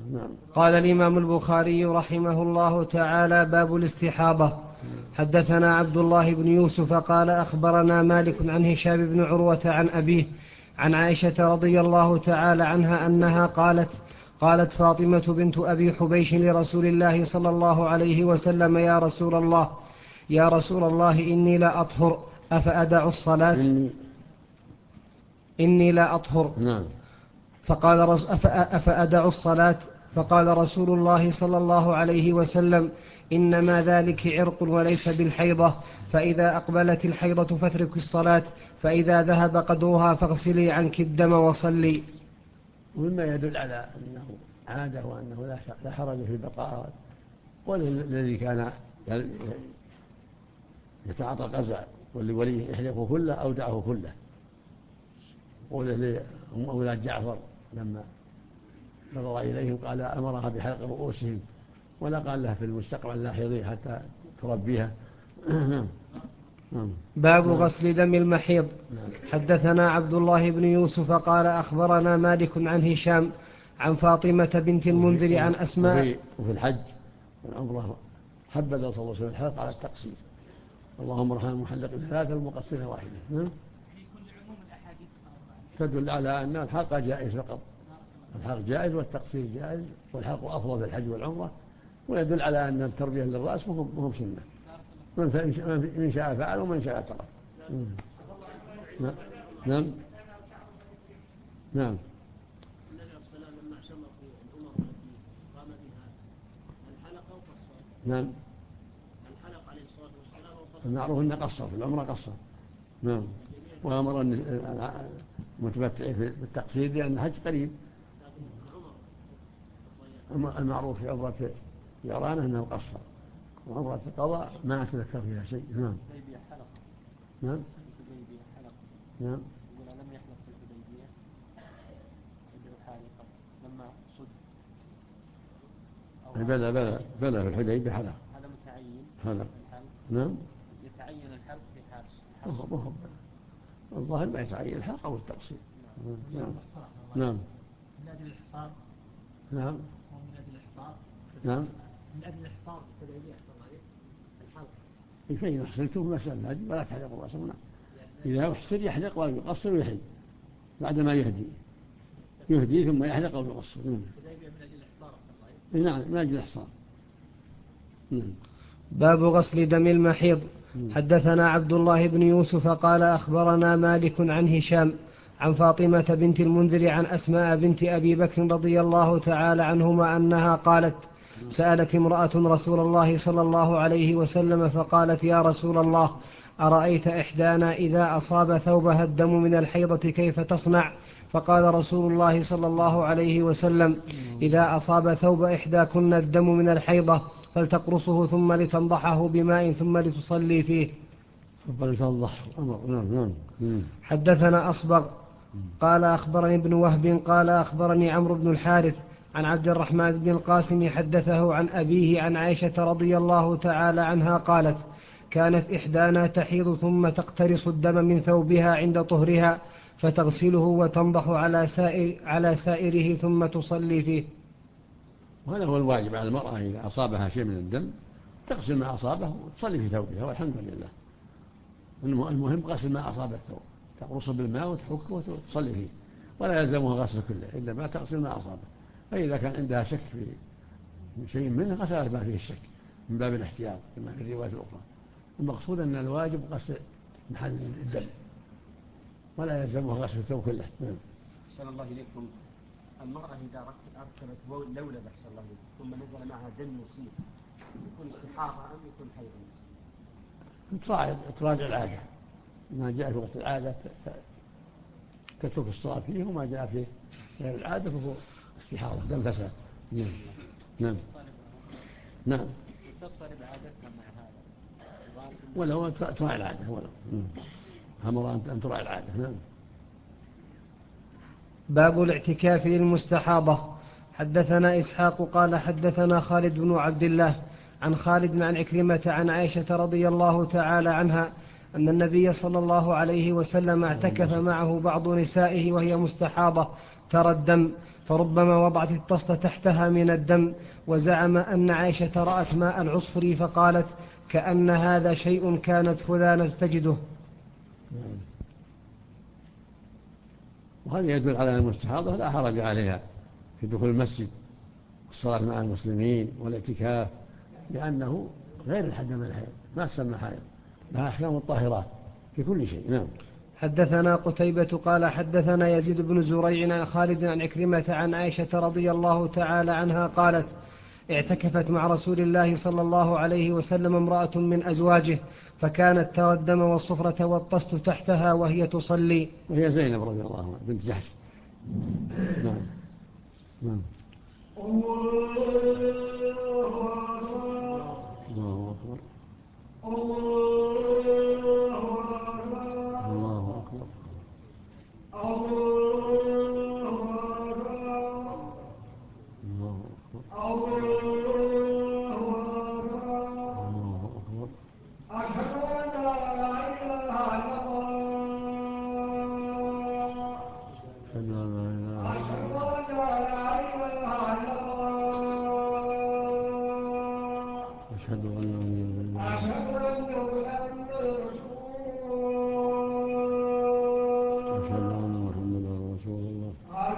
نعم. قال الإمام البخاري رحمه الله تعالى: باب الاستحاضة. حدثنا عبد الله بن يوسف قال أخبرنا مالك عن هشام بن عروة عن أبيه عن عائشة رضي الله تعالى عنها أنها قالت فاطمة بنت أبي حبيش لرسول الله صلى الله عليه وسلم: يا رسول الله إني لا أطهر أفأدع الصلاة؟ إني لا أطهر. نعم. أفأدع الصلاة؟ فقال رسول الله صلى الله عليه وسلم: إنما ذلك عرق وليس بالحيضة، فإذا أقبلت الحيضة فاترك الصلاة، فإذا ذهب قدرها فاغسلي عنك الدم وصلي. ومما يدل على أنه عادة وأنه لا حرج في البقاء والذي كان يتعاطى القزع والولي يحلقه كله أو دعه كله، والذي هم أولاد جعفر لما نظر إليهم قال أمرها بحلق رؤوسهم ولا قال لها في المستقبل لاحظيه حتى تربيها. باب غسل دم المحيض. حدثنا عبد الله بن يوسف قال أخبرنا مالك عن هشام عن فاطمة بنت المنذر عن أسماء. وفي الحج والعمرة حبذ صلى الله عليه وسلم الحلق على التقصير، اللهم ارحم المحلق ثلاثة والمقصر واحدة. تدل على أن الحلق جائز فقط، الحلق جائز والتقصير جائز، والحلق أفضل في الحج والعمرة، ويدل على أن التربية للرأس مهم سنة، من شاء فعل ومن شاء ترك. نعم. نعم. نعم. المعروف أنه قصر في العمرة قصر. نعم. وأمر المتمتع بالتقصير لأن الحج قريب. المعروف في عمرة جعرانة أنه قصر، وعمرة القضاء ما أتذكر فيها شيء. نعم. نعم. نعم. لم يحلق في الحديبية حالقا لما صد. بلى في الحديبية حلق. هذا متعين. حلق. نعم. يتعين الحلق في حاجة. الظاهر ما يتعين الحلق أو التقصير. نعم. نعم. من أجل الحصار. نعم. من أجل الحصار. نعم. من أجل الحصار في الحديبية أحسن عليه الحلق. فإن أحسنتم مسألة هذه ولا تحلقوا رأسهم. إذا أحسن يحلق ويقصر ويحل بعدما يهدي ثم يحلق أو يقصر. من أجل الحصار أحسن عليه. نعم، من أجل الحصار. باب غسل دم المحيض. حدثنا عبد الله بن يوسف قال أخبرنا مالك عن هشام عن فاطمة بنت المنذر عن أسماء بنت أبي بكر رضي الله تعالى عنهما أنها قالت: سألت امرأة رسول الله صلى الله عليه وسلم فقالت: يا رسول الله، أرأيت إحدانا إذا أصاب ثوبها الدم من الحيضة كيف تصنع؟ فقال رسول الله صلى الله عليه وسلم: إذا أصاب ثوب إحداكن الدم من الحيضة فلتقرصه ثم لتنضحه بماء ثم لتصلي فيه. حدثنا أصبغ قال أخبرني ابن وهب قال أخبرني عمرو بن الحارث عن عبد الرحمن بن القاسم حدثه عن أبيه عن عائشة رضي الله تعالى عنها قالت: كانت إحدانا تحيض ثم تقترص الدم من ثوبها عند طهرها فتغسله وتنضح على سائره ثم تصلي فيه. وهذا هو الواجب على المرأة إذا أصابها شيء من الدم تغسل ما أصابه وتصلي في ثوبها والحمد لله. المهم غسل ما أصاب الثوب، تقرصه بالماء وتحكه وتصلي فيه، ولا يلزمها غسل كله إلا ما تغسل ما أصابه. فإذا كان عندها شك في شيء منه غسلت ما فيه الشك من باب الاحتياط كما في الرواية الأخرى. المقصود أن الواجب غسل محل الدم ولا يلزمها غسل الثوب كله. أحسن الله إليكم. المرأة إذا أركبت لولب أحسن الله إليكم ثم نزل معها دم يسير يكون استحاضة أم يكون حيض؟ تراجع العادة، ما جاء في وقت العادة تترك الصلاة فيه، وما جاء في غير العادة فهو استحاضة دم فساد. نعم. نعم. تضطرب عادتها مع هذا ولو تراعي العادة أمر أن تراعي العادة. نعم. باب الاعتكاف للمستحاضة. حدثنا إسحاق قال حدثنا خالد بن عبد الله عن خالد عن عكرمة عن عائشة رضي الله تعالى عنها أن النبي صلى الله عليه وسلم اعتكف معه بعض نسائه وهي مستحاضة ترى الدم، فربما وضعت الطست تحتها من الدم. وزعم أن عائشة رأت ماء العصفر فقالت: كأن هذا شيء كانت فلانة تجده. وهذا يدل على المستحاضة لا حرج عليها في دخول المسجد والصلاة مع المسلمين والاعتكاف، لأنه غير الدم الحيض، ما تسمى حيض، لها أحكام الطاهرات في كل شيء. نعم. حدثنا قتيبة قال حدثنا يزيد بن زريع عن خالد عن عكرمة عن عائشة رضي الله تعالى عنها قالت: اعتكفت مع رسول الله صلى الله عليه وسلم امرأة من أزواجه، فكانت ترى الدم والصفرة والطست تحتها وهي تصلي. وهي زينب رضي الله عنها بنت جحش. نعم. نعم. الله أكبر. الله أكبر. أشهد أن محمدا رسول الله.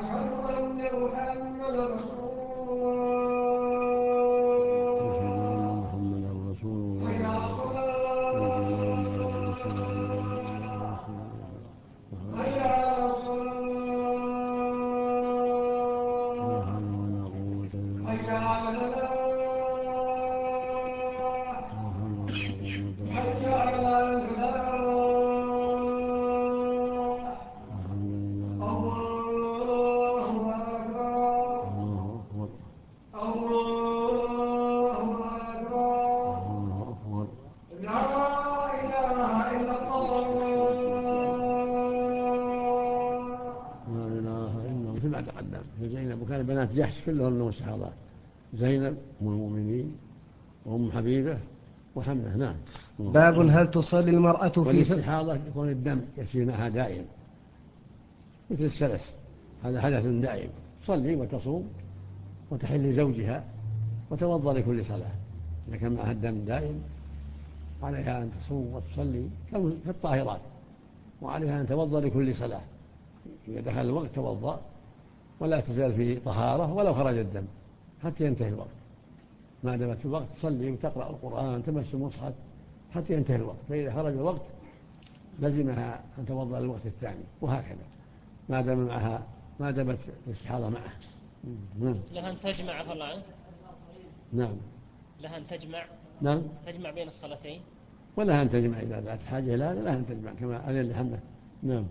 كما تقدم زينب، وكان بنات جحش كلهم مستحاضات، زينب أم المؤمنين وأم حبيبة وحمنة. نعم. باب هل تصلي المرأة في والاستحاضة يكون الدم يسير معها دائم مثل السلس، هذا حدث دائم، تصلي وتصوم وتحل زوجها وتوضأ لكل صلاة. إذا كان معها الدم دائم عليها أن تصوم وتصلي كالطاهرات، وعليها أن توضأ لكل صلاة. إذا دخل الوقت توضأ ولا تزال في طهارة ولو خرج الدم حتى ينتهي الوقت، ما دامت في الوقت تصلي وتقرأ القرآن تمس المصحف حتى ينتهي الوقت، فإذا خرج الوقت لزمها أن توضأ للوقت الثاني، وهكذا ما دامت الاستحاضة معه. لها أن تجمع عفى الله عنك. نعم. لها أن تجمع. نعم. تجمع بين الصلاتين. ولها أن تجمع إذا ذات حاجة لها أن تجمع كما قال لحمة. نعم.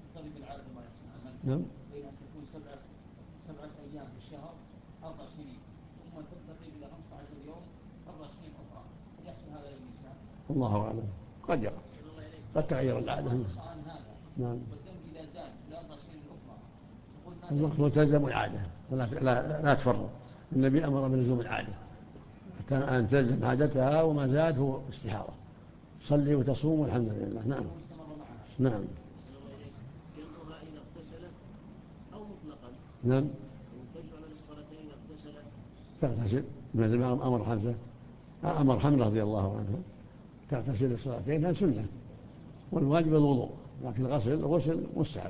نعم. بين أن تكون سبعة أيام في الشهر 4 سنين، ثم تنتقل إلى 15 يوم 4 سنين أخرى، يحصل هذا للنساء؟ الله أعلم، قد يقع، قد تغير العادة. نعم. والدم إذا زاد في 4 سنين أخرى الوقت ملتزم العادة، لا تفرط. النبي أمر بلزوم العادة حتى أن تلزم عادتها، وما زاد هو استحاضة، تصلي وتصوم والحمد لله. نعم. نعم. نعم. تغتسل مثل أمر حمزة، أمر حمزة رضي الله عنها تغتسل الصلاتين، هذا سنة، والواجب الوضوء، لكن الغسل مستحب.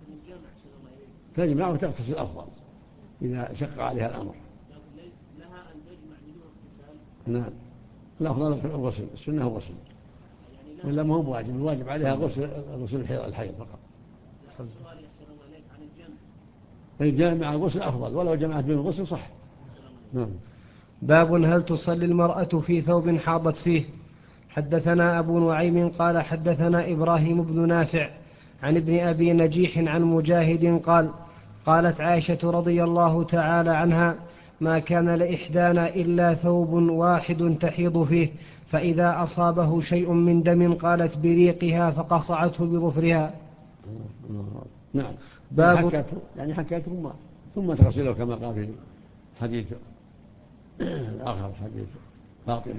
تجمع وتغتسل أفضل إذا شق عليها الأمر. لها أن تجمع بدون اغتسال. نعم. الأفضل الغسل، السنة الغسل، ولا ما هو بواجب، الواجب عليها غسل الحيض فقط. سؤال يحسن الله إليك عن الجمع. الجامع الغسل أفضل، ولو جمعت بين الغسل صح. نعم. باب هل تصلي المرأة في ثوب حاضت فيه. حدثنا أبو نعيم قال حدثنا إبراهيم بن نافع عن ابن أبي نجيح عن مجاهد قال: قالت عائشة رضي الله تعالى عنها: ما كان لإحدانا إلا ثوب واحد تحيض فيه، فإذا أصابه شيء من دم قالت بريقها فقصعته بظفرها. نعم. حكته ثم تغسله كما قال في حديث آخر، حديث فاطمة،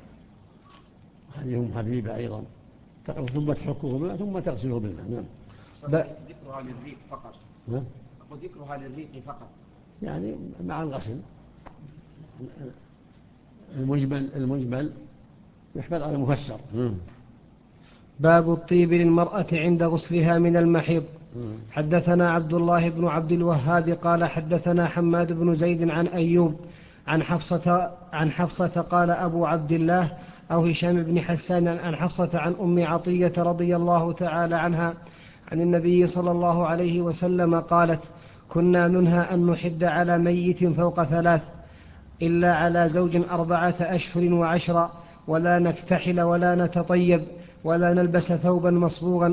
حديث حبيبة أيضا، ثم تحكه بالماء ثم تغسله بالماء. نعم. ذكرها للريق فقط. وذكرها للريق فقط. يعني مع الغسل المجمل يحمل على المفسر. باب الطيب للمرأة عند غسلها من المحيض. حدثنا عبد الله بن عبد الوهاب قال حدثنا حماد بن زيد عن أيوب عن حفصة قال أبو عبد الله أو هشام بن حسان عن حفصة عن أم عطية رضي الله تعالى عنها عن النبي صلى الله عليه وسلم قالت: كنا ننهى أن نحد على ميت فوق 3 إلا على زوج 4 أشهر وعشرا، ولا نكتحل ولا نتطيب ولا نلبس ثوبا مصبوغا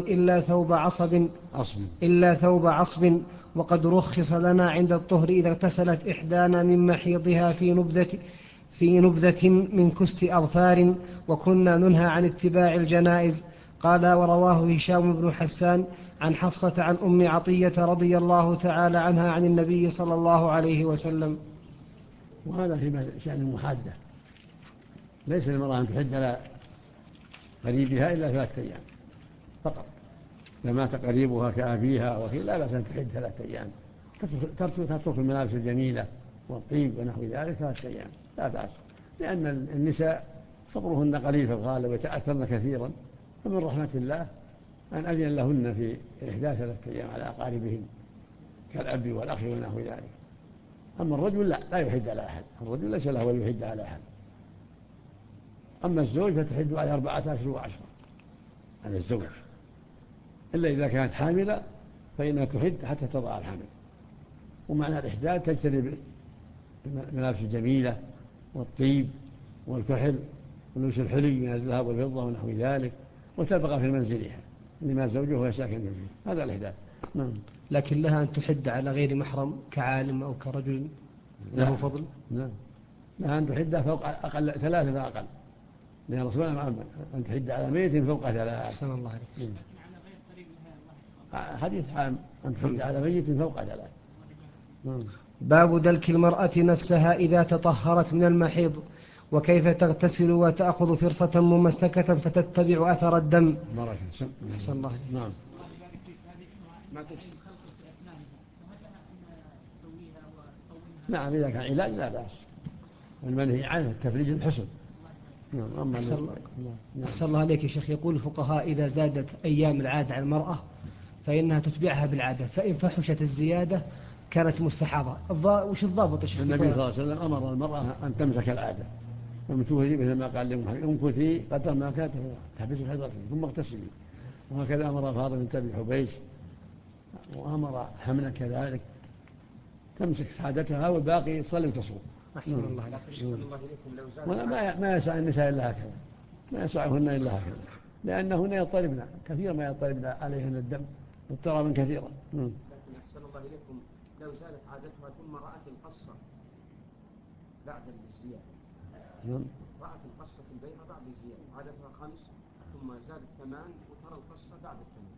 إلا ثوب عصب، وقد رخص لنا عند الطهر إذا اغتسلت إحدانا من محيضها في نبذة من كست أظفار، وكنا ننهى عن اتباع الجنائز. قال: ورواه هشام بن حسان عن حفصة عن أم عطية رضي الله تعالى عنها عن النبي صلى الله عليه وسلم. وهذا في شأن المحادة، ليس للمرأة أن تحد على قريبها إلا 3 أيام فقط. لما تقريبها كأبيها وكي لا بأس أن تحد 3 أيام، تترك الملابس الجميلة والطيب ونحو ذلك 3 أيام لا بأس، لأن النساء صبرهن قليل في الغالب ويتأثرن كثيرا، فمن رحمة الله أن أذن لهن في إحداث 3 أيام على أقاربهن كالأب والأخ ونحو ذلك. أما الرجل لا يحد على أحد، الرجل ليس له أن يحد على أحد. أما الزوج فتحد على 4 أشهر و10 على الزوج، إلا إذا كانت حاملة فإنها تحد حتى تضع الحمل. ومعنى الإحداد تجتنب الملابس الجميلة والطيب والكحل ولبس الحلي من الذهب والفضة ونحو ذلك، وتبقى في منزلها لما زوجه هو ساكن فيه. هذا الإحداد. نعم. لكن لها أن تحد على غير محرم كعالم أو كرجل له فضل؟ نعم، لها أن تحد فوق أقل 3 فأقل، لأن الرسول أن تحد على ميت فوق 3. أحسن الله عليك. حديث عام أن تحد على ميت فوق 3. باب دلك المرأة نفسها إذا تطهرت من المحيض، وكيف تغتسل وتأخذ فرصة ممسكة فتتبع أثر الدم. أحسن الله عليك. نعم. نعم، إذا كان علاج لا بأس، المنهي عنه التفريج الحسن. نعم. أحسن الله عليك يا شيخ. يقول الفقهاء إذا زادت أيام العادة على المرأة فإنها تتبعها بالعادة، فإن فحشت الزيادة كانت مستحاضة. وش الضابط يا شيخ؟ النبي صلى الله عليه وسلم أمر المرأة أن تمسك العادة، فامسوه مثل ما قال امكثي قدر ما كانت تحبس حيضتك ثم اغتسلي. وهكذا أمر فاطمة بنت أبي حبيش، وأمر حمنا كذلك تمسك عادتها والباقي تصلي وتصوم. أحسن الله عليك. ولا ما يسع النساء إلا هكذا، ما يسعهن إلا هكذا، لأنهن يضطربن كثيرا ما يضطربن عليهن الدم اضطرابا كثيرا. لكن أحسن الله إليكم لو زالت عادتها ثم رأت القصة بعد الزيادة، رأت القصة في البيضة بعد الزيادة، عادتها 5 ثم زادت 8 وترى القصة بعد 8.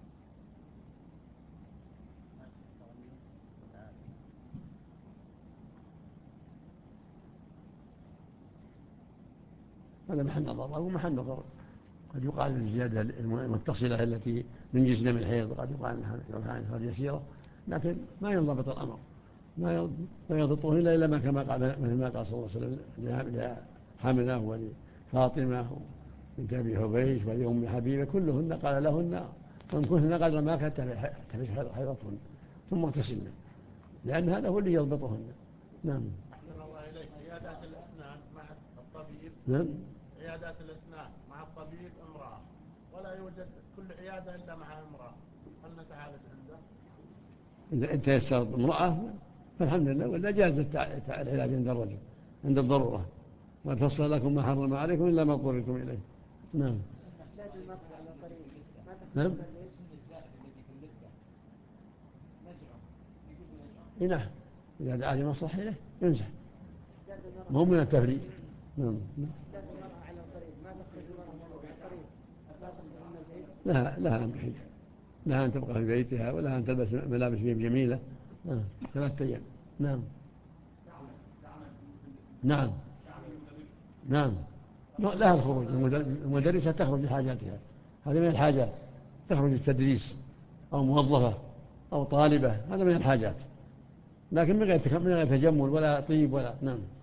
هذا محل نظر أو محل نظر. قد يقال الزيادة المتصلة التي من جنس دم الحيض، قد يقال أنها يسيرة، لكن ما ينضبط الأمر، ما يضبطه إلا ما كما قال مثل ما قال صلى الله عليه وسلم لحمنة ولفاطمة بنت أبي حبيش ولأم حبيبة، كلهن قال لهن وامكثن قدر ما كانت تحبس حيضتهن ثم اغتسلن، لأن هذا هو اللي يضبطهن. نعم. أحسن الله إليك. عيادات الأسنان مع الطبيب. نعم. عيادات الأسنان مع الطبيب امرأة، ولا يوجد كل عيادة إلا مع امرأة، هل نتعالج عنده؟ إذا أنت يسرت امرأة فالحمد لله، ولا جاز العلاج عند الرجل عند الضرورة، وفصل لكم ما حرم عليكم إلا ما اضطررتم إليه. نعم. نعم. نعم، إذا دعا لمصلحة إليه ينزح، مو من التفريج. نعم. لها أن تحيد، لها أن تبقى في بيتها، ولها أن تلبس ملابس جميلة 3 أيام. نعم. نعم. نعم. لها الخروج، المدرسة تخرج لحاجاتها، هذه من الحاجات، تخرج التدريس أو موظفة أو طالبة، هذا من الحاجات، لكن من غير تجمل ولا طيب ولا. نعم.